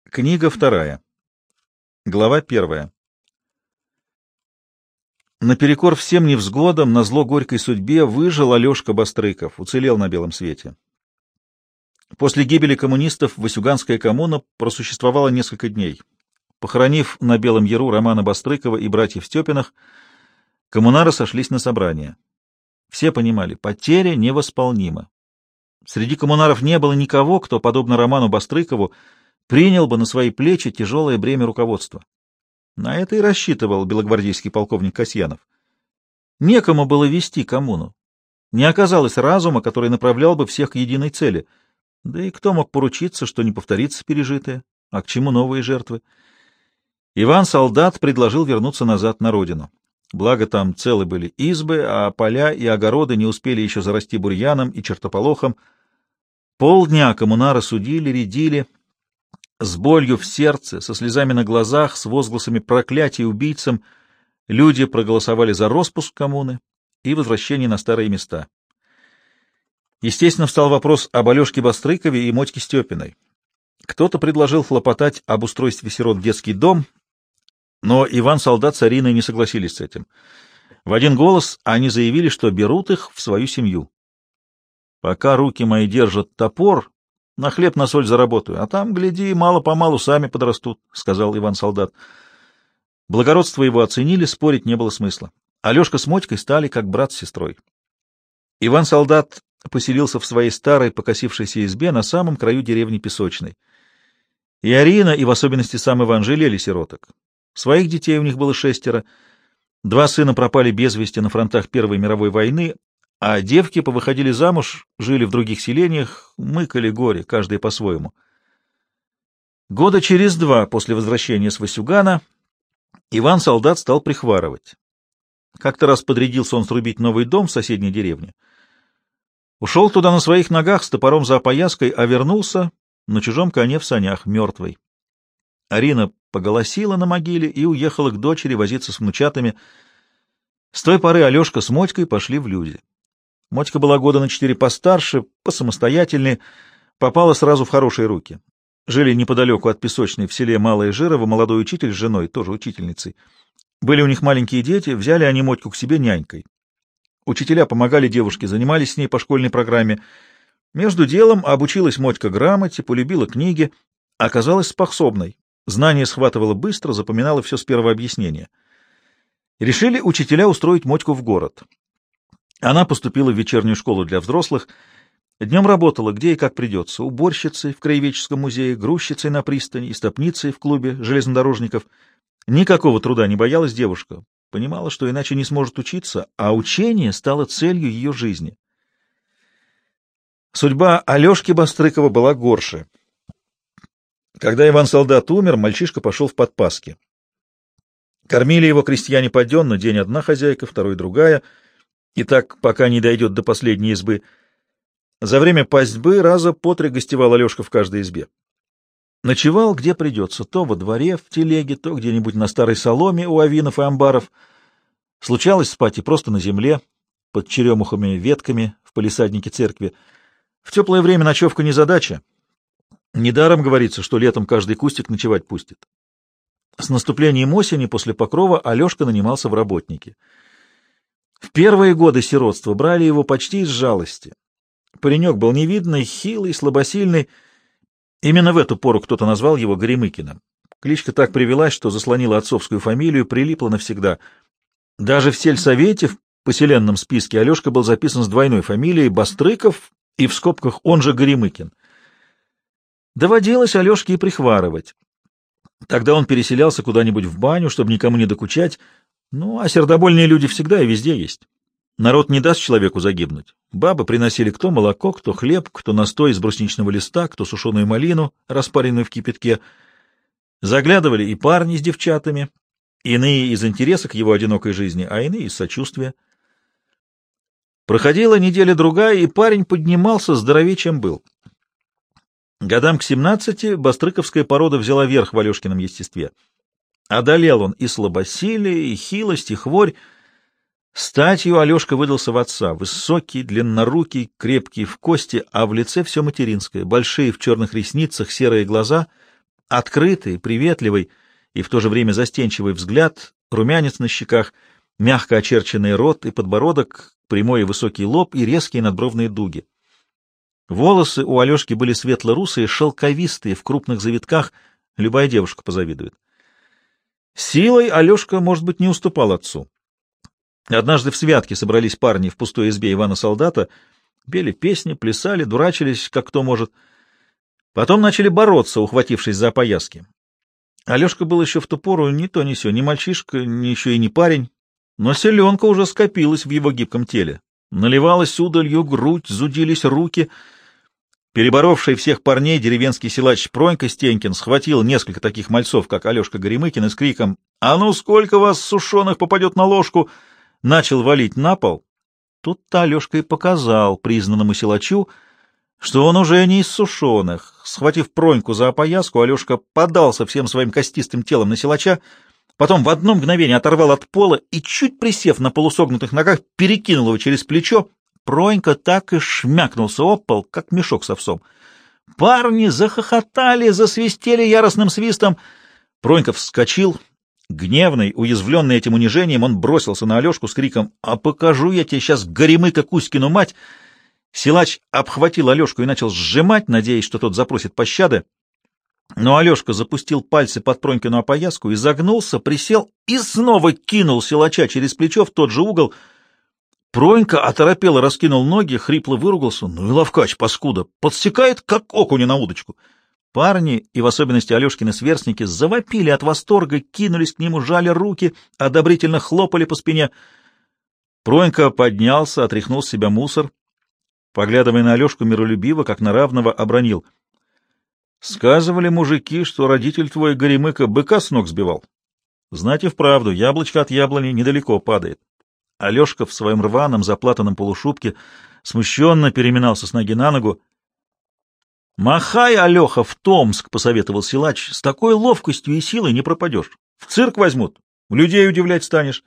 Книга вторая. Глава первая. Наперекор всем невзгодам, назло горькой судьбе, выжил Алешка Бастрыков, уцелел на белом свете. После гибели коммунистов Васюганская коммуна просуществовала несколько дней. Похоронив на Белом Яру Романа Бастрыкова и братьев Степиных, коммунары сошлись на собрание. Все понимали, потеря невосполнима. Среди коммунаров не было никого, кто, подобно Роману Бастрыкову, принял бы на свои плечи тяжелое бремя руководства. На это и рассчитывал белогвардейский полковник Касьянов. Некому было вести коммуну. Не оказалось разума, который направлял бы всех к единой цели. Да и кто мог поручиться, что не повторится пережитое? А к чему новые жертвы? Иван Солдат предложил вернуться назад на родину. Благо там целы были избы, а поля и огороды не успели еще зарасти бурьяном и чертополохом. Полдня коммунары судили, рядили, с болью в сердце, со слезами на глазах, с возгласами проклятий убийцам люди проголосовали за распуск коммуны и возвращение на старые места. Естественно, встал вопрос об Алешке Бастрыкове и Мотьке Степиной. Кто-то предложил хлопотать об устройстве сирот в детский дом, но Иван Солдат с Ариной не согласились с этим. В один голос они заявили, что берут их в свою семью. «Пока руки мои держат топор, на хлеб на соль заработаю, а там, гляди, мало-помалу сами подрастут», — сказал Иван Солдат. Благородство его оценили, спорить не было смысла. Алешка с Мотькой стали как брат с сестрой. Иван Солдат поселился в своей старой покосившейся избе на самом краю деревни Песочной. И Арина, и в особенности сам Иван жалели сироток. Своих детей у них было 6. 2 сына пропали без вести на фронтах Первой мировой войны, а девки повыходили замуж, жили в других селениях, мыкали горе, каждый по-своему. Года через 2 после возвращения с Васюгана Иван Солдат стал прихварывать. Как-то раз подрядился он срубить новый дом в соседней деревне. Ушел туда на своих ногах с топором за опояской, а вернулся на чужом коне в санях, мертвый. Арина поголосила на могиле и уехала к дочери возиться с внучатами. С той поры Алешка с Мотькой пошли в люди. Мотька была года на 4 постарше, посамостоятельнее, попала сразу в хорошие руки. Жили неподалеку от Песочной в селе Малое Жирово молодой учитель с женой, тоже учительницей. Были у них маленькие дети, взяли они Мотьку к себе нянькой. Учителя помогали девушке, занимались с ней по школьной программе. Между делом обучилась Мотька грамоте, полюбила книги, оказалась способной. Знание схватывала быстро, запоминала все с первого объяснения. Решили учителя устроить Мотьку в город. Она поступила в вечернюю школу для взрослых. Днем работала, где и как придется. Уборщицей в краеведческом музее, грузчицей на пристани, истопницей в клубе железнодорожников. Никакого труда не боялась девушка. Понимала, что иначе не сможет учиться, а учение стало целью ее жизни. Судьба Алешки Бастрыкова была горше. Когда Иван Солдат умер, мальчишка пошел в подпаски. Кормили его крестьяне паденно, день одна хозяйка, второй другая, и так, пока не дойдет до последней избы. За время пастьбы раза по 3 гостевал Алешка в каждой избе. Ночевал, где придется, то во дворе, в телеге, то где-нибудь на старой соломе у авинов и амбаров. Случалось спать и просто на земле, под черемухами, ветками, в палисаднике церкви. В теплое время ночевка не задача. Недаром говорится, что летом каждый кустик ночевать пустит. С наступлением осени после покрова Алешка нанимался в работники. В первые годы сиротства брали его почти из жалости. Паренек был невидный, хилый, слабосильный. Именно в эту пору кто-то назвал его Горемыкиным. Кличка так привелась, что заслонила отцовскую фамилию, прилипла навсегда. Даже в сельсовете, в поселенном списке, Алешка был записан с двойной фамилией Бастрыков и в скобках он же Горемыкин. Доводилось Алешке и прихварывать. Тогда он переселялся куда-нибудь в баню, чтобы никому не докучать. Ну, а сердобольные люди всегда и везде есть. Народ не даст человеку загибнуть. Бабы приносили кто молоко, кто хлеб, кто настой из брусничного листа, кто сушеную малину, распаренную в кипятке. Заглядывали и парни с девчатами, иные из интереса к его одинокой жизни, а иные из сочувствия. Проходила неделя-другая, и парень поднимался здоровее, чем был. Годам к 17 бастрыковская порода взяла верх в Алешкином естестве. Одолел он и слабосилие, и хилость, и хворь. Статью Алешка выдался в отца, высокий, длиннорукий, крепкий в кости, а в лице все материнское, большие в черных ресницах серые глаза, Открытый, приветливый и в то же время застенчивый взгляд, румянец на щеках, мягко очерченный рот и подбородок, прямой и высокий лоб и резкие надбровные дуги. Волосы у Алешки были светло-русые, шелковистые, в крупных завитках, любая девушка позавидует. Силой Алешка, может быть, не уступал отцу. Однажды в святке собрались парни в пустой избе Ивана-солдата, пели песни, плясали, дурачились, как кто может. Потом начали бороться, ухватившись за опояски. Алешка был еще в ту пору ни то ни сё, ни мальчишка, ни еще и не парень, но селенка уже скопилась в его гибком теле. Наливалась удалью грудь, зудились руки. Переборовший всех парней деревенский силач Пронька Стенькин схватил несколько таких мальцов, как Алешка Горемыкин, и с криком «А ну, сколько вас сушеных попадет на ложку!» начал валить на пол. Тут-то Алешка и показал признанному силачу, что он уже не из сушеных. Схватив Проньку за опояску, Алешка подался всем своим костистым телом на силача, потом в одно мгновение оторвал от пола и, чуть присев на полусогнутых ногах, перекинул его через плечо. Пронька так и шмякнулся об пол, как мешок с овсом. Парни захохотали, засвистели яростным свистом. Пронька вскочил. Гневный, уязвленный этим унижением, он бросился на Алешку с криком «А покажу я тебе сейчас Горемыка Кузькину мать!» Силач обхватил Алешку и начал сжимать, надеясь, что тот запросит пощады. Но Алешка запустил пальцы под Пронькину опояску, изогнулся, присел и снова кинул силача через плечо в тот же угол. Пронька оторопело раскинул ноги, хрипло выругался. Ну и ловкач, паскуда, подсекает, как окуня на удочку. Парни, и в особенности Алешкины сверстники, завопили от восторга, кинулись к нему, жали руки, одобрительно хлопали по спине. Пронька поднялся, отряхнул с себя мусор. Поглядывая на Алешку миролюбиво, как на равного, обронил. Сказывали мужики, что родитель твой Горемыка быка с ног сбивал. Знать и вправду, яблочко от яблони недалеко падает. Алешка в своем рваном заплатанном полушубке смущенно переминался с ноги на ногу. — Махай, Алеха, в Томск, — посоветовал силач, — с такой ловкостью и силой не пропадешь. В цирк возьмут, людей удивлять станешь.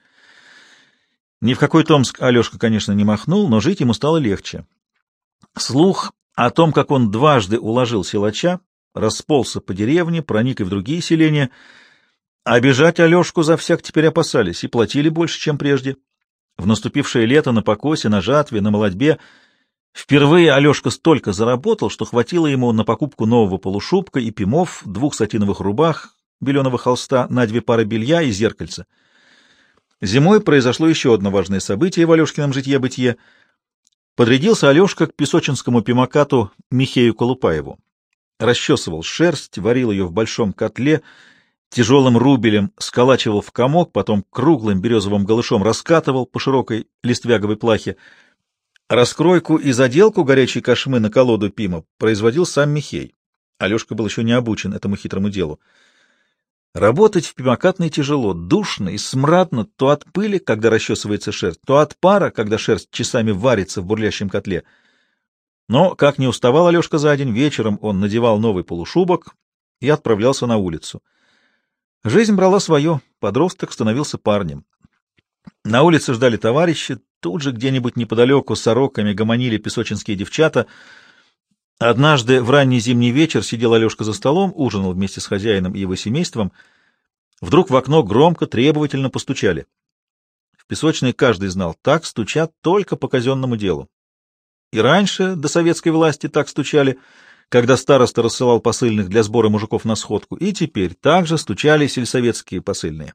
Ни в какой Томск Алешка, конечно, не махнул, но жить ему стало легче. Слух о том, как он дважды уложил силача, расползся по деревне, проник и в другие селения. Обижать Алешку за всяк теперь опасались и платили больше, чем прежде. В наступившее лето на покосе, на жатве, на молодьбе впервые Алешка столько заработал, что хватило ему на покупку нового полушубка и пимов, 2 сатиновых рубах, беленого холста, на 2 пары белья и зеркальца. Зимой произошло еще одно важное событие в Алешкином житье-бытие. Подрядился Алешка к песочинскому пимакату Михею Колупаеву. Расчесывал шерсть, варил ее в большом котле, тяжелым рубелем сколачивал в комок, потом круглым березовым голышом раскатывал по широкой листвяговой плахе. Раскройку и заделку горячей кошмы на колоду пима производил сам Михей. Алешка был еще не обучен этому хитрому делу. Работать в пимакатной тяжело, душно и смрадно то от пыли, когда расчесывается шерсть, то от пара, когда шерсть часами варится в бурлящем котле. Но, как не уставал Алешка за день, вечером он надевал новый полушубок и отправлялся на улицу. Жизнь брала свое, подросток становился парнем. На улице ждали товарищи, тут же где-нибудь неподалеку с сороками гомонили песочинские девчата. Однажды в ранний зимний вечер сидел Алешка за столом, ужинал вместе с хозяином и его семейством. Вдруг в окно громко, требовательно постучали. В песочной каждый знал, так стучат только по казенному делу. И раньше, до советской власти, так стучали, когда староста рассылал посыльных для сбора мужиков на сходку, и теперь также стучали сельсоветские посыльные.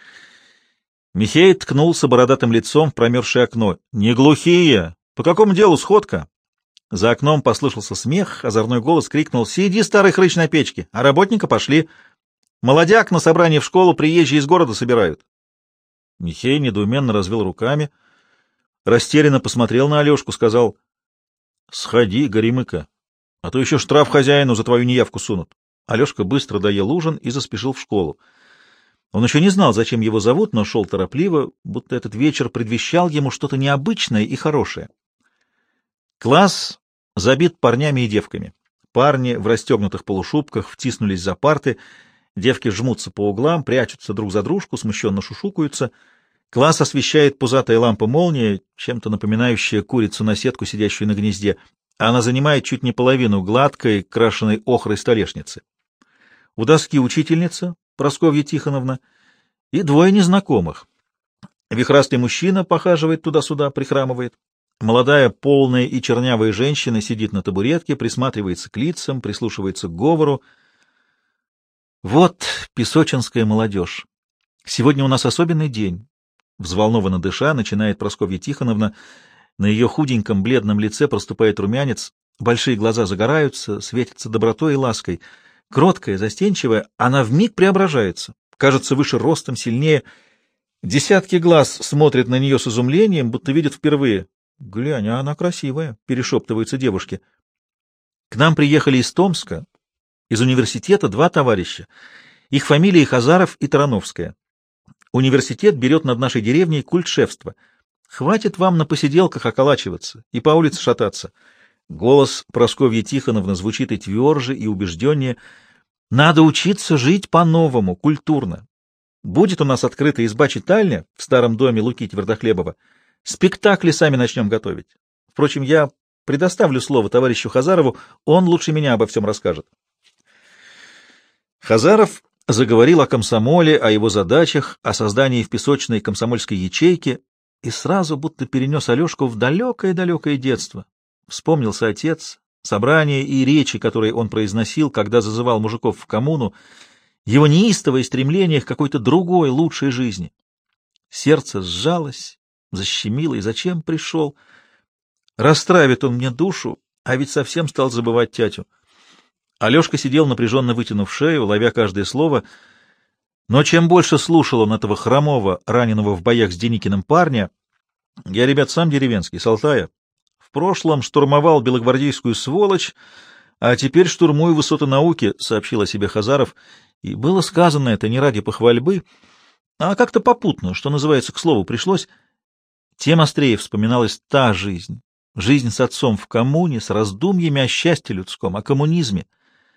Михей ткнулся бородатым лицом в промерзшее окно. — Не глухие! По какому делу сходка? За окном послышался смех, озорной голос крикнул: — Сиди, старый хрыч, на печке, а работника пошли. Молодяк на собрание в школу приезжие из города собирают. Михей недоуменно развел руками, растерянно посмотрел на Алешку, сказал: — Сходи, Горемыка, а то еще штраф хозяину за твою неявку сунут. Алешка быстро доел ужин и заспешил в школу. Он еще не знал, зачем его зовут, но шел торопливо, будто этот вечер предвещал ему что-то необычное и хорошее. Класс забит парнями и девками. Парни в расстегнутых полушубках втиснулись за парты, девки жмутся по углам, прячутся друг за дружку, смущенно шушукаются. Класс освещает пузатая лампа-молния, чем-то напоминающая курицу на сетку, сидящую на гнезде. Она занимает чуть не половину гладкой, крашеной охрой столешницы. У доски учительница Прасковья Тихоновна и двое незнакомых. Вихрастый мужчина похаживает туда-сюда, прихрамывает. Молодая, полная и чернявая женщина сидит на табуретке, присматривается к лицам, прислушивается к говору. Вот песочинская молодежь. Сегодня у нас особенный день. Взволнованно дыша, начинает Прасковья Тихоновна. На ее худеньком бледном лице проступает румянец, большие глаза загораются, светятся добротой и лаской. Кроткая, застенчивая, она вмиг преображается, кажется выше ростом, сильнее. Десятки глаз смотрят на нее с изумлением, будто видят впервые. «Глянь, а она красивая», — перешептываются девушки. К нам приехали из Томска, из университета, два товарища. Их фамилии Хазаров и Тарановская. Университет берет над нашей деревней культ шефства. Хватит вам на посиделках околачиваться и по улице шататься. Голос Прасковьи Тихоновны звучит и тверже, и убежденнее. Надо учиться жить по-новому, культурно. Будет у нас открыта изба-читальня в старом доме Луки Твердохлебова. Спектакли сами начнем готовить. Впрочем, я предоставлю слово товарищу Хазарову, он лучше меня обо всем расскажет. Хазаров заговорил о комсомоле, о его задачах, о создании в песочной комсомольской ячейки и сразу будто перенес Алешку в далекое-далекое детство. Вспомнился отец, собрания и речи, которые он произносил, когда зазывал мужиков в коммуну, его неистовое стремление к какой-то другой, лучшей жизни. Сердце сжалось, защемило, и зачем пришел? Растравит он мне душу, а ведь совсем стал забывать тятю. Алешка сидел, напряженно вытянув шею, ловя каждое слово, но чем больше слушал он этого хромого, раненого в боях с Деникиным парня, я, ребят, сам деревенский, с Алтая, в прошлом штурмовал белогвардейскую сволочь, а теперь штурмую высоты науки, — сообщил о себе Хазаров, и было сказано это не ради похвальбы, а как-то попутно, что называется, к слову пришлось. Тем острее вспоминалась та жизнь, жизнь с отцом в коммуне, с раздумьями о счастье людском, о коммунизме.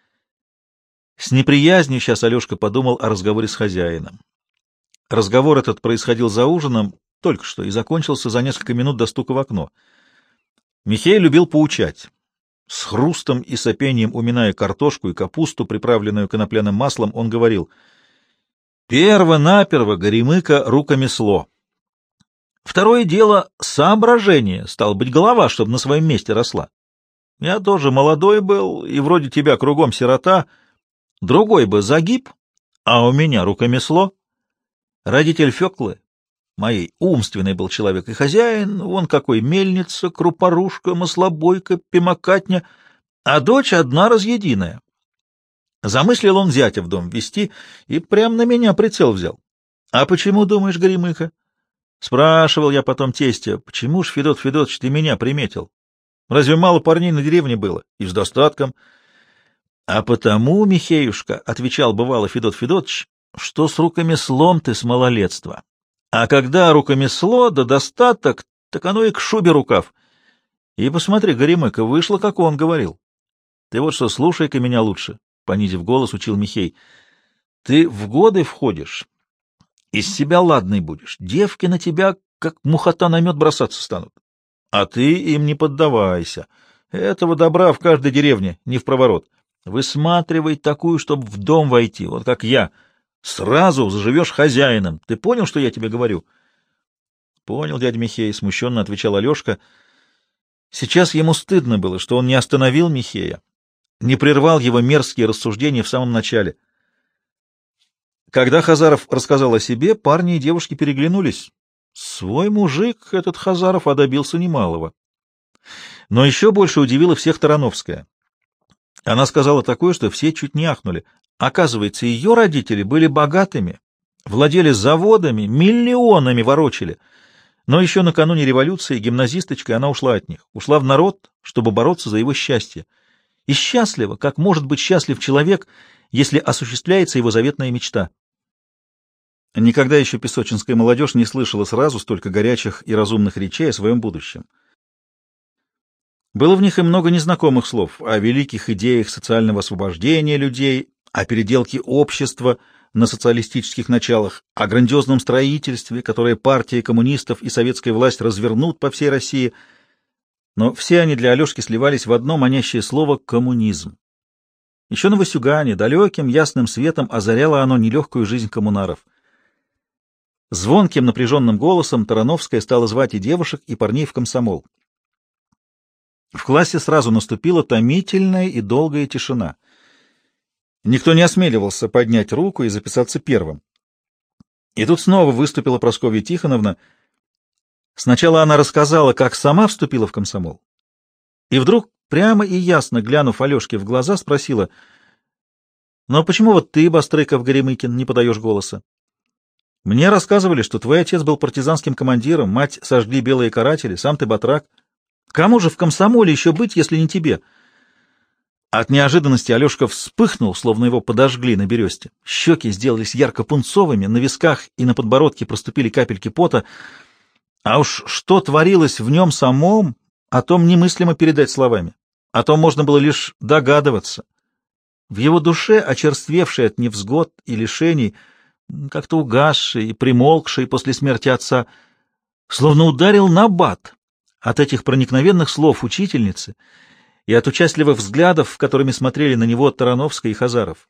С неприязнью сейчас Алешка подумал о разговоре с хозяином. Разговор этот происходил за ужином только что и закончился за несколько минут до стука в окно. Михей любил поучать. С хрустом и сопением уминая картошку и капусту, приправленную конопляным маслом, он говорил: «Перво-наперво горемыка рукомесло. Второе дело — соображение, стало быть, голова, чтобы на своем месте росла. Я тоже молодой был, и вроде тебя кругом сирота, другой бы загиб, а у меня рукомесло. Родитель Феклы, моей, умственный был человек, и хозяин, вон какой, мельница, крупорушка, маслобойка, пимокатня, а дочь одна разъединая. Замыслил он зятя в дом вести и прям на меня прицел взял. А почему, думаешь, горемыка? Спрашивал я потом тестя, почему ж, Федот Федотович, ты меня приметил? Разве мало парней на деревне было? И с достатком. А потому, Михеюшка, — отвечал бывало Федот Федотович, — что с рукомеслом ты с малолетства. А когда рукомесло да достаток, так оно и к шубе рукав. И посмотри, горемыка, вышло, как он говорил. Ты вот что, слушай-ка меня лучше, — понизив голос, учил Михей. Ты в годы входишь, из себя ладный будешь, девки на тебя, как мухота на мед, бросаться станут. А ты им не поддавайся. Этого добра в каждой деревне, не впроворот. Высматривай такую, чтобы в дом войти, вот как я. Сразу заживешь хозяином. Ты понял, что я тебе говорю? — Понял, дядя Михей, — смущенно отвечал Алешка. Сейчас ему стыдно было, что он не остановил Михея, не прервал его мерзкие рассуждения в самом начале. Когда Хазаров рассказал о себе, парни и девушки переглянулись. Свой мужик, этот Хазаров, добился немалого. Но еще больше удивила всех Тарановская. Она сказала такое, что все чуть не ахнули. Оказывается, ее родители были богатыми, владели заводами, миллионами ворочали. Но еще накануне революции гимназисточкой она ушла от них, ушла в народ, чтобы бороться за его счастье. И счастлива, как может быть счастлив человек, если осуществляется его заветная мечта. Никогда еще песочинская молодежь не слышала сразу столько горячих и разумных речей о своем будущем. Было в них и много незнакомых слов о великих идеях социального освобождения людей, о переделке общества на социалистических началах, о грандиозном строительстве, которое партия коммунистов и советская власть развернут по всей России. Но все они для Алешки сливались в одно манящее слово — коммунизм. Еще на Васюгане далеким ясным светом озаряло оно нелегкую жизнь коммунаров. Звонким напряженным голосом Тарановская стала звать и девушек, и парней в комсомол. В классе сразу наступила томительная и долгая тишина. Никто не осмеливался поднять руку и записаться первым. И тут снова выступила Прасковья Тихоновна. Сначала она рассказала, как сама вступила в комсомол, и вдруг, прямо и ясно глянув Алешке в глаза, спросила: «Ну а почему вот ты, Бастрыков-Горемыкин, не подаешь голоса? Мне рассказывали, что твой отец был партизанским командиром, мать сожгли белые каратели, сам ты батрак. Кому же в комсомоле еще быть, если не тебе?» От неожиданности Алешка вспыхнул, словно его подожгли на бересте. Щеки сделались ярко-пунцовыми, на висках и на подбородке проступили капельки пота. А уж что творилось в нем самом, о том немыслимо передать словами. О том можно было лишь догадываться. В его душе, очерствевшей от невзгод и лишений, как-то угасший и примолкший после смерти отца, словно ударил набат от этих проникновенных слов учительницы и от участливых взглядов, которыми смотрели на него Тарановская и Хазаров.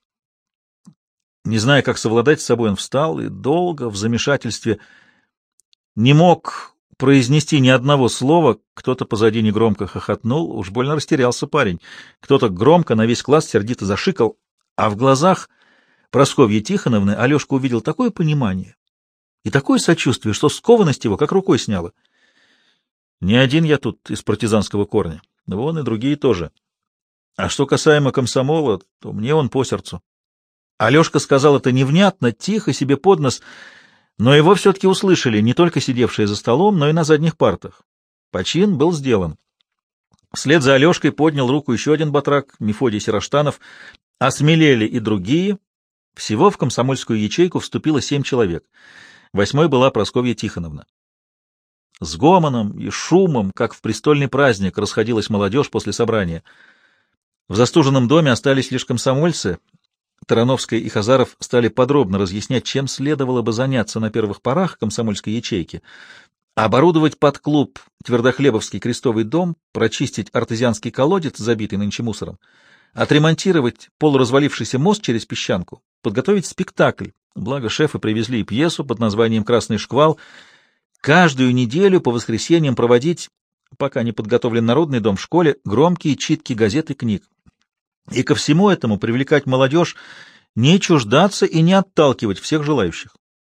Не зная, как совладать с собой, он встал и долго, в замешательстве, не мог произнести ни одного слова. Кто-то позади негромко хохотнул, уж больно растерялся парень. Кто-то громко на весь класс сердито зашикал, а в глазах Прасковьи Тихоновны Алешка увидел такое понимание и такое сочувствие, что скованность его как рукой сняло. «Не один я тут из партизанского корня. Вон и другие тоже. А что касаемо комсомола, то мне он по сердцу». Алешка сказал это невнятно, тихо, себе под нос, но его все-таки услышали не только сидевшие за столом, но и на задних партах. Почин был сделан. Вслед за Алешкой поднял руку еще один батрак, Мефодий Сироштанов. Осмелели и другие. Всего в комсомольскую ячейку вступило 7 человек. 8-й была Прасковья Тихоновна. С гомоном и шумом, как в престольный праздник, расходилась молодежь после собрания. В застуженном доме остались лишь комсомольцы. Тарановская и Хазаров стали подробно разъяснять, чем следовало бы заняться на первых порах комсомольской ячейки: оборудовать под клуб Твердохлебовский крестовый дом, прочистить артезианский колодец, забитый нынче мусором, отремонтировать полуразвалившийся мост через Песчанку, подготовить спектакль, благо шефы привезли пьесу под названием «Красный шквал», каждую неделю по воскресеньям проводить, пока не подготовлен народный дом в школе, громкие читки газет и книг. И ко всему этому привлекать молодежь, не чуждаться и не отталкивать всех желающих.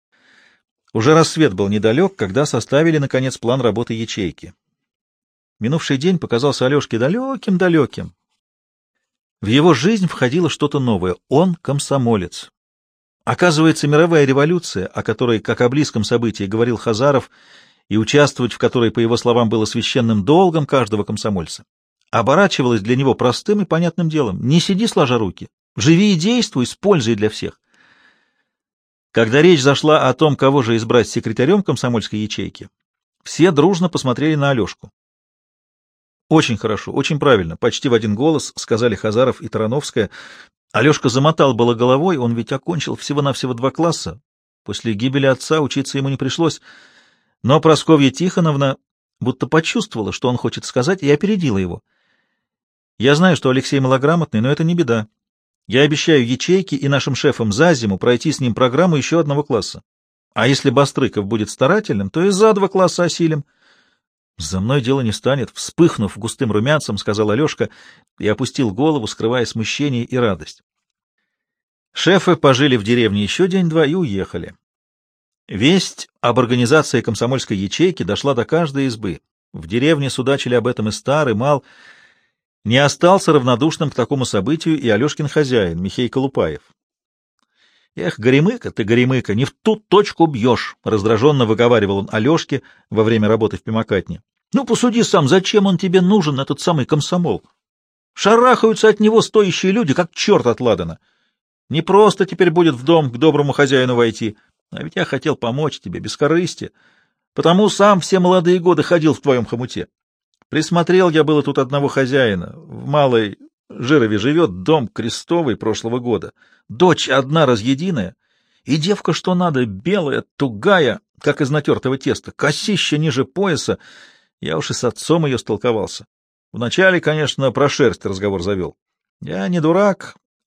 Уже рассвет был недалек, когда составили, наконец, план работы ячейки. Минувший день показался Алешке далеким-далеким. В его жизнь входило что-то новое. Он комсомолец. Оказывается, мировая революция, о которой, как о близком событии, говорил Хазаров, и участвовать в которой, по его словам, было священным долгом каждого комсомольца, оборачивалась для него простым и понятным делом. Не сиди сложа руки, живи и действуй с пользой для всех. Когда речь зашла о том, кого же избрать секретарем комсомольской ячейки, все дружно посмотрели на Алешку. «Очень хорошо, очень правильно», — почти в один голос сказали Хазаров и Тарановская. Алешка замотал было головой, он ведь окончил всего-навсего 2 класса. После гибели отца учиться ему не пришлось. Но Прасковья Тихоновна будто почувствовала, что он хочет сказать, и опередила его. «Я знаю, что Алексей малограмотный, но это не беда. Я обещаю ячейке и нашим шефам за зиму пройти с ним программу еще 1 класса. А если Бастрыков будет старательным, то и за 2 класса осилим». «За мной дело не станет», — вспыхнув густым румянцем, сказал Алешка и опустил голову, скрывая смущение и радость. Шефы пожили в деревне еще день-два и уехали. Весть об организации комсомольской ячейки дошла до каждой избы. В деревне судачили об этом и стар, и мал. Не остался равнодушным к такому событию и Алешкин хозяин, Михей Колупаев. «Эх, Горемыка ты, Горемыка, не в ту точку бьешь!» — раздраженно выговаривал он Алешке во время работы в пимокатне. «Ну, посуди сам, зачем он тебе нужен, этот самый комсомол? Шарахаются от него стоящие люди, как черт от ладана. Не просто теперь будет в дом к доброму хозяину войти, а ведь я хотел помочь тебе без корысти, потому сам все молодые годы ходил в твоем хомуте. Присмотрел я было тут одного хозяина, в Малой Жирове живет, дом крестовый прошлого года. Дочь одна разъединая, и девка что надо, белая, тугая, как из натертого теста, косища ниже пояса. Я уж и с отцом ее столковался. Вначале, конечно, про шерсть разговор завел. Я не дурак,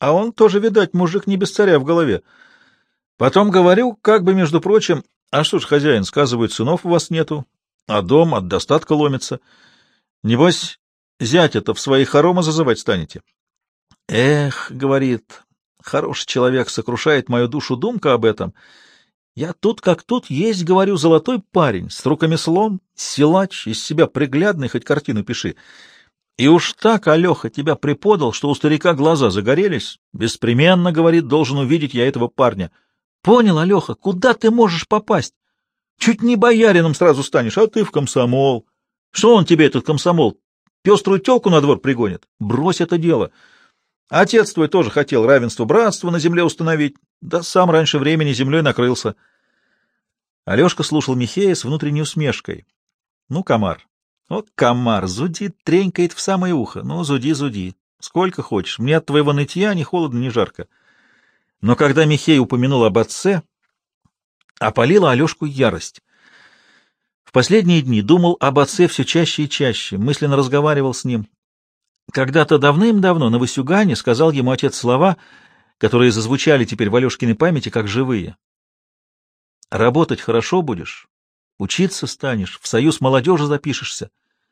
А он тоже, видать, мужик не без царя в голове. Потом говорю, как бы, между прочим, а что ж, хозяин, сказывает, сынов у вас нету, а дом от достатка ломится. Небось, зятя-то в свои хоромы зазывать станете. Эх, говорит, хороший человек, сокрушает мою душу думка об этом. Я тут как тут есть, говорю, золотой парень, с руками слон, силач, из себя приглядный, хоть картину пиши. И уж так, Алеха, тебя преподал, что у старика глаза загорелись. Беспременно, говорит, должен увидеть я этого парня. Понял, Алеха, куда ты можешь попасть? Чуть не боярином сразу станешь, а ты в комсомол. Что он тебе, этот комсомол? Пеструю телку на двор пригонит? Брось это дело. Отец твой тоже хотел равенство братства на земле установить, да сам раньше времени землей накрылся. Алешка слушал Михея с внутренней усмешкой. Ну, комар. Вот комар, зудит, тренькает в самое ухо. Ну, зуди, зуди. Сколько хочешь. Мне от твоего нытья ни холодно, ни жарко. Но когда Михей упомянул об отце, опалила Алешку ярость. В последние дни думал об отце все чаще и чаще, мысленно разговаривал с ним. Когда-то давным-давно на Васюгане сказал ему отец слова, которые зазвучали теперь в Алешкиной памяти как живые. «Работать хорошо будешь, учиться станешь, в союз молодежи запишешься.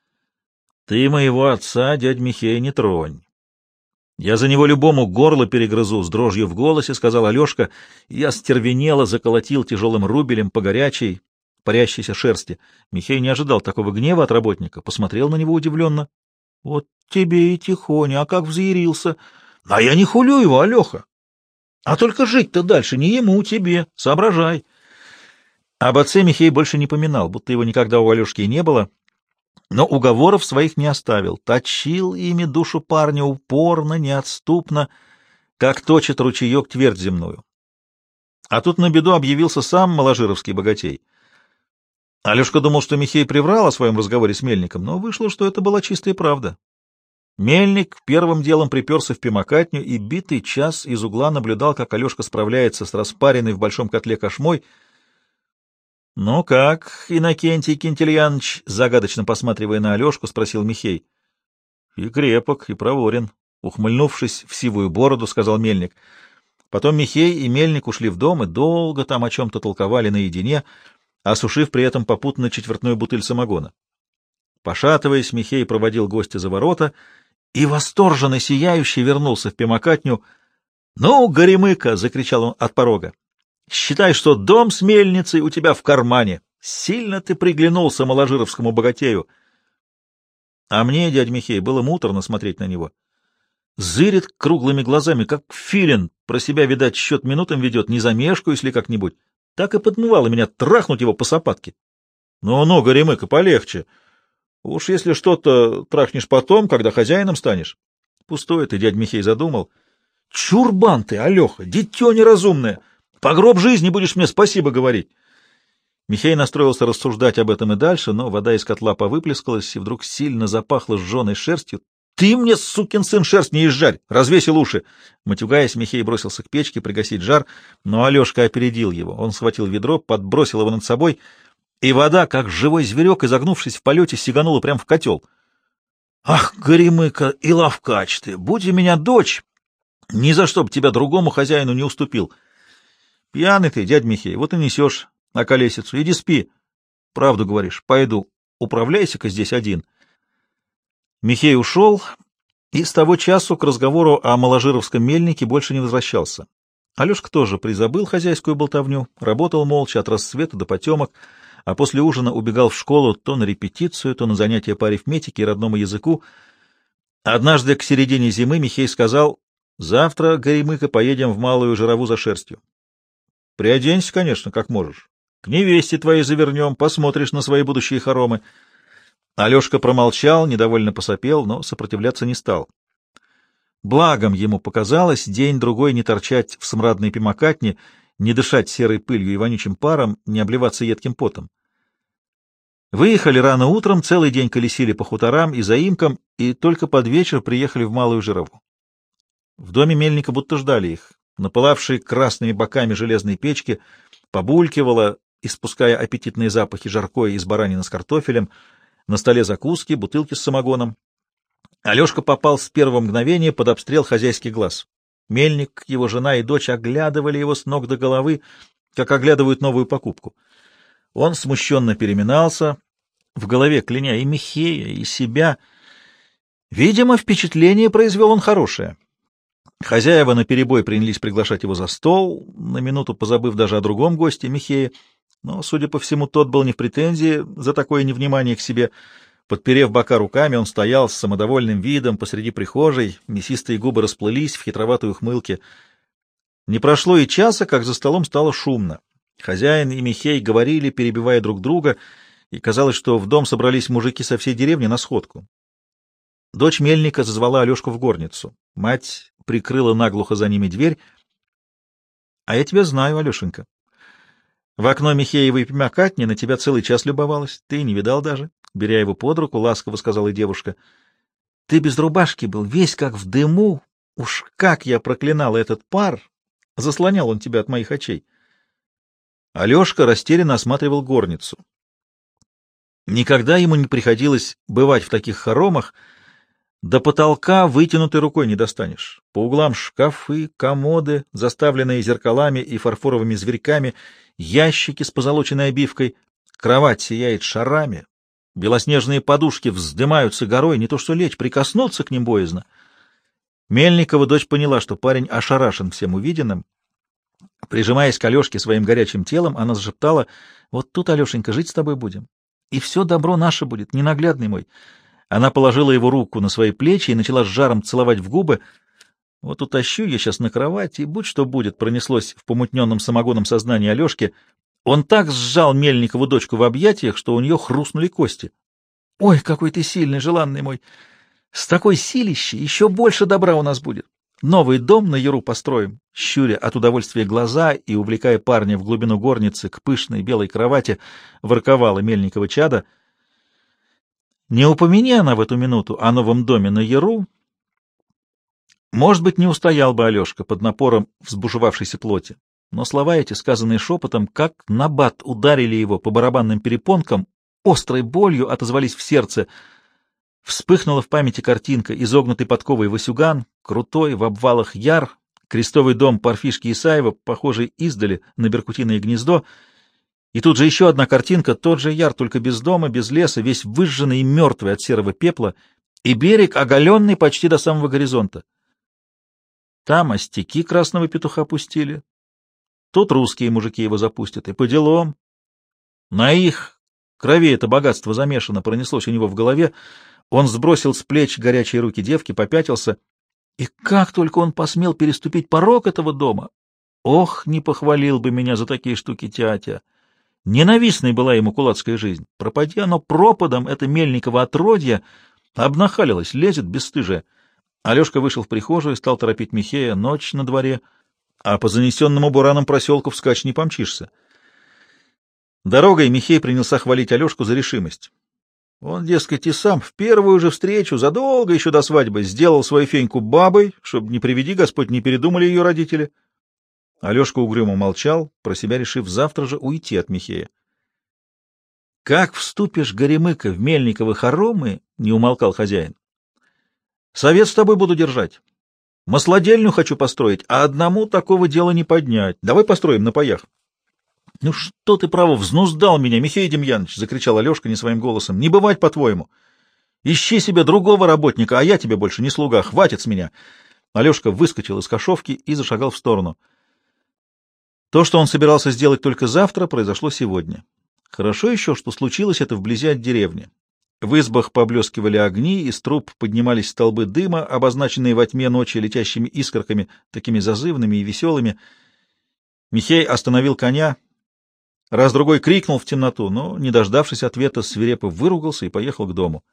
Ты моего отца, дядь Михей, не тронь. Я за него любому горло перегрызу», — с дрожью в голосе сказал Алешка, и я стервенело заколотил тяжелым рубелем по горячей, парящейся шерсти. Михей не ожидал такого гнева от работника, посмотрел на него удивленно. — Вот тебе и тихоня, а как взъярился. — А я не хулю его, Алеха. А только жить-то дальше не ему, тебе. Соображай. Об отце Михей больше не поминал, будто его никогда у Алешки и не было, но уговоров своих не оставил. Точил ими душу парня упорно, неотступно, как точит ручеек твердь земную. А тут на беду объявился сам моложировский богатей. Алешка думал, что Михей приврал о своем разговоре с Мельником, но вышло, что это была чистая правда. Мельник первым делом приперся в пимокатню и битый час из угла наблюдал, как Алешка справляется с распаренной в большом котле кошмой. — Ну как, Иннокентий Кентильяныч, загадочно посматривая на Алешку, спросил Михей. — И крепок, и проворен, — ухмыльнувшись в сивую бороду, сказал Мельник. Потом Михей и Мельник ушли в дом и долго там о чем-то толковали наедине, осушив при этом попутно четвертную бутыль самогона. Пошатываясь, Михей проводил гостя за ворота и, восторженно сияющий, вернулся в пимокатню. — Ну, горемыка! — закричал он от порога. — Считай, что дом с мельницей у тебя в кармане. Сильно ты приглянулся моложировскому богатею. А мне, дядь Михей, было муторно смотреть на него. Зырит круглыми глазами, как филин, про себя, видать, счет минутам ведет, не замешкаюсь ли как-нибудь. Так и подмывало меня трахнуть его по сапатке. Ну, горемыка, полегче. Уж если что-то трахнешь потом, когда хозяином станешь. Пустое ты, дядь Михей, задумал. Чурбан ты, Алеха, дитё неразумное. По гроб жизни будешь мне спасибо говорить. Михей настроился рассуждать об этом и дальше, но вода из котла повыплескалась и вдруг сильно запахло сжженной шерстью. Ты мне, сукин сын, шерсть не изжарь, развесил уши. Матюгаясь, Михей бросился к печке пригасить жар, но Алешка опередил его. Он схватил ведро, подбросил его над собой, и вода, как живой зверек, изогнувшись в полете, сиганула прямо в котел. Ах, горемыка и ловкач ты! Будь у меня дочь, ни за что б тебя другому хозяину не уступил. Пьяный ты, дядь Михей, вот и несешь на колесицу. Иди спи. Правду говоришь, пойду. Управляйся-ка здесь один. Михей ушел, и с того часу к разговору о моложировском мельнике больше не возвращался. Алешка тоже призабыл хозяйскую болтовню, работал молча от рассвета до потемок, а после ужина убегал в школу то на репетицию, то на занятия по арифметике и родному языку. Однажды к середине зимы Михей сказал: «Завтра, горемыка, поедем в Малую Жирову за шерстью. Приоденься, конечно, как можешь. К невесте твоей завернем, посмотришь на свои будущие хоромы». Алешка промолчал, недовольно посопел, но сопротивляться не стал. Благом ему показалось день-другой не торчать в смрадной пимокатне, не дышать серой пылью и вонючим паром, не обливаться едким потом. Выехали рано утром, целый день колесили по хуторам и заимкам, и только под вечер приехали в Малую Жирову. В доме мельника будто ждали их. Напылавшие красными боками железной печки побулькивало, испуская аппетитные запахи, жаркое из баранины с картофелем, на столе закуски, бутылки с самогоном. Алешка попал с первого мгновения под обстрел хозяйских глаз. Мельник, его жена и дочь оглядывали его с ног до головы, как оглядывают новую покупку. Он смущенно переминался, в голове кляня и Михея, и себя. Видимо, впечатление произвел он хорошее. Хозяева наперебой принялись приглашать его за стол, на минуту позабыв даже о другом госте, Михее, но, судя по всему, тот был не в претензии за такое невнимание к себе. Подперев бока руками, он стоял с самодовольным видом посреди прихожей, мясистые губы расплылись в хитроватой ухмылке. Не прошло и часа, как за столом стало шумно. Хозяин и Михей говорили, перебивая друг друга, и казалось, что в дом собрались мужики со всей деревни на сходку. Дочь мельника зазвала Алешку в горницу. Мать прикрыла наглухо за ними дверь. — А я тебя знаю, Алешенька. В окно Михеевой Пимакатни на тебя целый час любовалась. Ты не видал даже. Беря его под руку, ласково сказала девушка. — Ты без рубашки был, весь как в дыму. Уж как я проклинала этот пар! Заслонял он тебя от моих очей. Алешка растерянно осматривал горницу. Никогда ему не приходилось бывать в таких хоромах. До потолка вытянутой рукой не достанешь. По углам шкафы, комоды, заставленные зеркалами и фарфоровыми зверьками, ящики с позолоченной обивкой, кровать сияет шарами, белоснежные подушки вздымаются горой, не то что лечь, прикоснуться к ним боязно. Мельникова дочь поняла, что парень ошарашен всем увиденным. Прижимаясь к Алешке своим горячим телом, она зашептала: «Вот тут, Алешенька, жить с тобой будем. И все добро наше будет, ненаглядный мой». Она положила его руку на свои плечи и начала с жаром целовать в губы. «Вот утащу я сейчас на кровать, и будь что будет», — пронеслось в помутненном самогоном сознании Алешки. Он так сжал Мельникову дочку в объятиях, что у нее хрустнули кости. «Ой, какой ты сильный, желанный мой! С такой силищей еще больше добра у нас будет. Новый дом на яру построим», — щуря от удовольствия глаза и увлекая парня в глубину горницы к пышной белой кровати, ворковала Мельникова чада. Не упомяни она в эту минуту о новом доме на яру, может быть, не устоял бы Алешка под напором взбушевавшейся плоти. Но слова эти, сказанные шепотом, как набат, ударили его по барабанным перепонкам, острой болью отозвались в сердце. Вспыхнула в памяти картинка: изогнутый подковой Васюган, крутой, в обвалах яр, крестовый дом Парфишки Исаева, похожий издали на беркутиное гнездо, и тут же еще одна картинка: тот же яр, только без дома, без леса, весь выжженный и мертвый от серого пепла, и берег, оголенный почти до самого горизонта. Там остяки красного петуха пустили, тут русские мужики его запустят, и по делам. На их крови это богатство замешано, пронеслось у него в голове. Он сбросил с плеч горячие руки девки, попятился, и как только он посмел переступить порог этого дома! Ох, не похвалил бы меня за такие штуки тятя! Ненавистной была ему кулацкая жизнь. Пропади оно пропадом, это Мельниково отродье, обнахалилось, лезет бесстыжее. Алешка вышел в прихожую и стал торопить Михея. Ночь на дворе, а по занесенному бураном проселку вскачь не помчишься. Дорогой Михей принялся хвалить Алешку за решимость. Он, дескать, и сам в первую же встречу, задолго еще до свадьбы, сделал свою Феньку бабой, чтобы, не приведи Господь, не передумали ее родители. Алешка угрюмо молчал, про себя решив завтра же уйти от Михея. — Как вступишь, Горемыка, в Мельниковы хоромы, — не умолкал хозяин, — совет с тобой буду держать. Маслодельню хочу построить, а одному такого дела не поднять. Давай построим на паях. — Ну что ты, право, взнуздал меня, Михей Демьяныч, — закричал Алешка не своим голосом. — Не бывать, по-твоему. Ищи себе другого работника, а я тебе больше не слуга. Хватит с меня. Алешка выскочил из кошовки и зашагал в сторону. То, что он собирался сделать только завтра, произошло сегодня. Хорошо еще, что случилось это вблизи от деревни. В избах поблескивали огни, из труб поднимались столбы дыма, обозначенные во тьме ночи летящими искорками, такими зазывными и веселыми. Михей остановил коня, раз-другой крикнул в темноту, но, не дождавшись ответа, свирепо выругался и поехал к дому.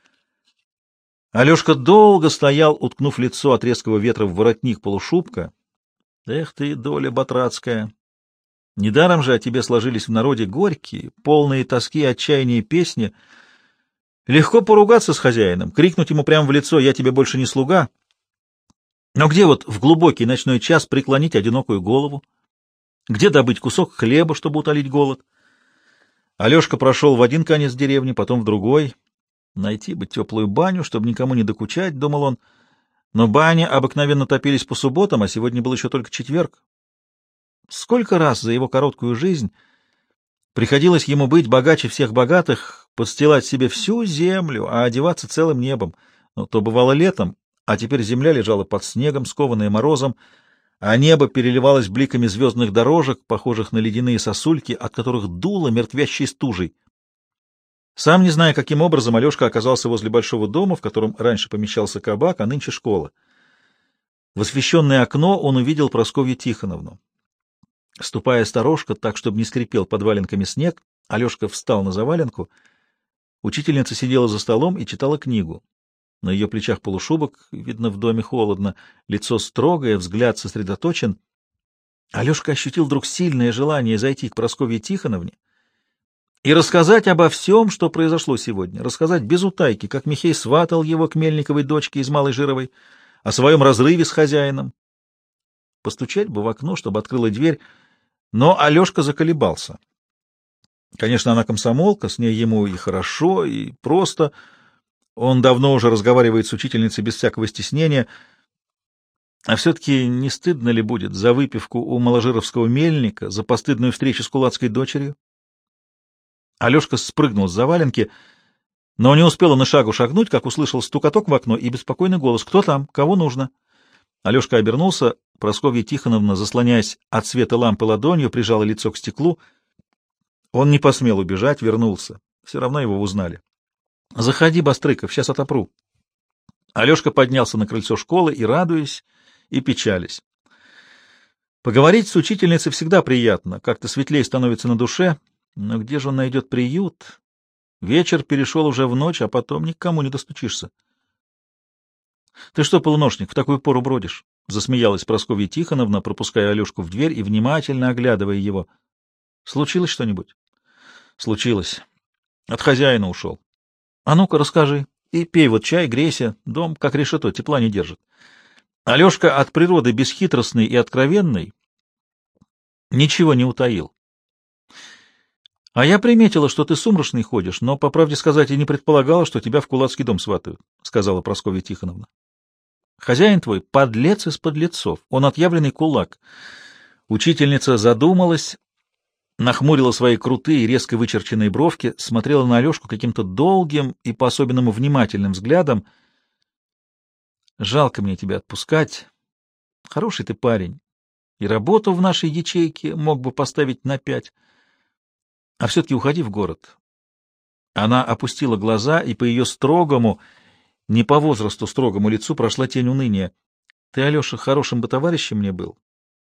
Алешка долго стоял, уткнув лицо от резкого ветра в воротник полушубка. Эх ты, доля батрацкая! Недаром же о тебе сложились в народе горькие, полные тоски и отчаяния песни. Легко поругаться с хозяином, крикнуть ему прямо в лицо: «Я тебе больше не слуга». Но где вот в глубокий ночной час преклонить одинокую голову? Где добыть кусок хлеба, чтобы утолить голод? Алешка прошел в один конец деревни, потом в другой. Найти бы теплую баню, чтобы никому не докучать, — думал он. Но бани обыкновенно топились по субботам, а сегодня был еще только четверг. Сколько раз за его короткую жизнь приходилось ему быть богаче всех богатых, подстилать себе всю землю, а одеваться целым небом. Но то бывало летом, а теперь земля лежала под снегом, скованная морозом, а небо переливалось бликами звездных дорожек, похожих на ледяные сосульки, от которых дуло мертвящей стужей. Сам не зная, каким образом, Алешка оказался возле большого дома, в котором раньше помещался кабак, а нынче школа. В освещенное окно он увидел Прасковью Тихоновну. Ступая сторожко, так, чтобы не скрипел под валенками снег, Алешка встал на заваленку. Учительница сидела за столом и читала книгу. На ее плечах полушубок, видно, в доме холодно, лицо строгое, взгляд сосредоточен. Алешка ощутил вдруг сильное желание зайти к Прасковье Тихоновне и рассказать обо всем, что произошло сегодня, рассказать без утайки, как Михей сватал его к Мельниковой дочке из Малой Жировой, о своем разрыве с хозяином. Постучать бы в окно, чтобы открыла дверь, но Алешка заколебался. Конечно, она комсомолка, с ней ему и хорошо, и просто. Он давно уже разговаривает с учительницей без всякого стеснения. А все-таки не стыдно ли будет за выпивку у маложировского мельника, за постыдную встречу с кулацкой дочерью? Алешка спрыгнул с заваленки, но не успел он и шагу шагнуть, как услышал стукоток в окно и беспокойный голос. «Кто там? Кого нужно?» Алешка обернулся. Прасковья Тихоновна, заслоняясь от света лампы ладонью, прижала лицо к стеклу. Он не посмел убежать, вернулся. Все равно его узнали. «Заходи, Бастрыков, сейчас отопру». Алешка поднялся на крыльцо школы и, радуясь, и печались. Поговорить с учительницей всегда приятно, как-то светлее становится на душе, но где же он найдет приют? Вечер перешел уже в ночь, а потом никому не достучишься. — Ты что, полуношник, в такую пору бродишь? — засмеялась Прасковья Тихоновна, пропуская Алешку в дверь и внимательно оглядывая его. — Случилось что-нибудь? — Случилось. От хозяина ушел. — А ну-ка, расскажи. И пей вот чай, грейся. Дом, как решето, тепла не держит. Алешка от природы бесхитростный и откровенный ничего не утаил. — А я приметила, что ты сумрачный ходишь, но, по правде сказать, и не предполагала, что тебя в кулацкий дом сватают, — сказала Прасковья Тихоновна. — Хозяин твой — подлец из подлецов, он отъявленный кулак. Учительница задумалась, нахмурила свои крутые, резко вычерченные бровки, смотрела на Алешку каким-то долгим и по-особенному внимательным взглядом. — Жалко мне тебя отпускать. Хороший ты парень. И работу в нашей ячейке мог бы поставить на 5. А все-таки уходи в город. Она опустила глаза, и по ее строгому, не по возрасту строгому лицу прошла тень уныния. Ты, Алеша, хорошим бы товарищем мне был.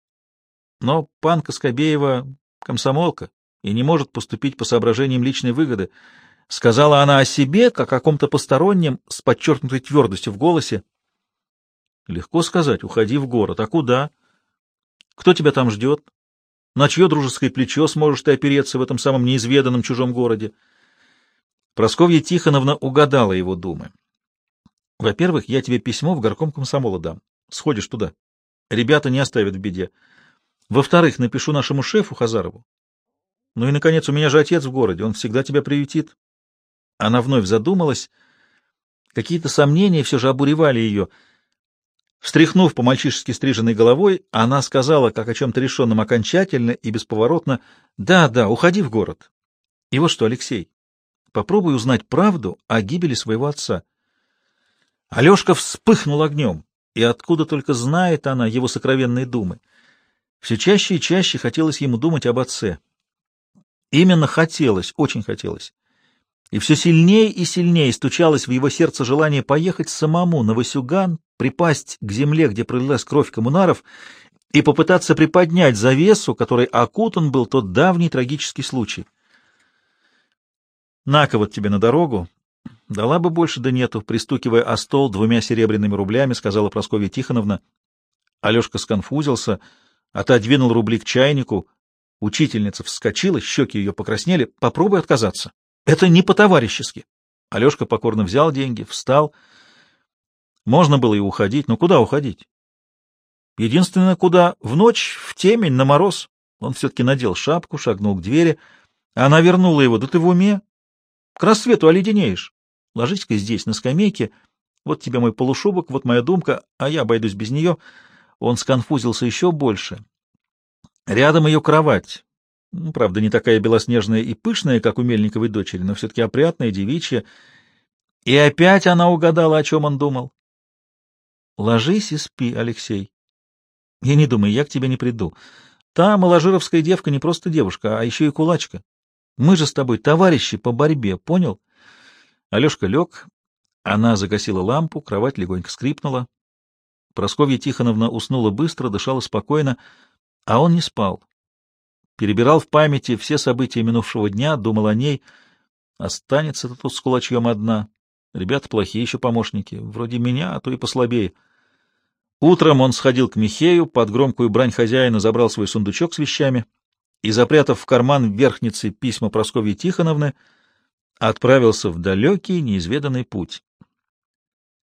Но панка Скобеева комсомолка и не может поступить по соображениям личной выгоды. Сказала она о себе, как о ком-то постороннем, с подчеркнутой твердостью в голосе. Легко сказать, уходи в город. А куда? Кто тебя там ждет? На чье дружеское плечо сможешь ты опереться в этом самом неизведанном чужом городе? Прасковья Тихоновна угадала его думы. Во-первых, я тебе письмо в горком комсомола дам. Сходишь туда. Ребята не оставят в беде. Во-вторых, напишу нашему шефу Хазарову. Ну и, наконец, у меня же отец в городе, он всегда тебя приютит. Она вновь задумалась. Какие-то сомнения все же обуревали ее. Встряхнув по-мальчишески стриженной головой, она сказала, как о чем-то решенном окончательно и бесповоротно: «Да, уходи в город. И вот что, Алексей, попробуй узнать правду о гибели своего отца». Алешка вспыхнул огнем, и откуда только знает она его сокровенные думы. Все чаще и чаще хотелось ему думать об отце. Именно хотелось, очень хотелось. И все сильнее и сильнее стучалось в его сердце желание поехать самому на Васюган, припасть к земле, где пролилась кровь коммунаров, и попытаться приподнять завесу, которой окутан был тот давний трагический случай. «На-ка вот тебе на дорогу. Дала бы больше, да нету», — пристукивая о стол 2 серебряными рублями, сказала Прасковья Тихоновна. Алешка сконфузился, отодвинул рубли к чайнику. Учительница вскочила, щеки ее покраснели. «Попробуй отказаться. Это не по-товарищески». Алешка покорно взял деньги, встал. Можно было и уходить, но куда уходить? Единственное, куда — в ночь, в темень, на мороз. Он все-таки надел шапку, шагнул к двери. Она вернула его. «Да ты в уме? К рассвету оледенеешь. Ложись-ка здесь, на скамейке, Вот тебе мой полушубок, вот моя думка, а я обойдусь без нее. Он сконфузился еще больше. Рядом ее кровать. Ну, правда, не такая белоснежная и пышная, как у Мельниковой дочери, но все-таки опрятная, девичья. И опять она угадала, о чем он думал. Ложись и спи, Алексей. Я не думаю, я к тебе не приду. Та маложировская девка не просто девушка, а еще и кулачка. Мы же с тобой товарищи по борьбе, понял? Алешка лег, она загасила лампу, кровать легонько скрипнула. Прасковья Тихоновна уснула быстро, дышала спокойно, а он не спал. Перебирал в памяти все события минувшего дня, думал о ней. Останется тут с кулачьем одна. Ребята плохие еще помощники, вроде меня, а то и послабее. Утром он сходил к Михею, под громкую брань хозяина забрал свой сундучок с вещами и, запрятав в карман верхницы письма Прасковьи Тихоновны, отправился в далекий, неизведанный путь.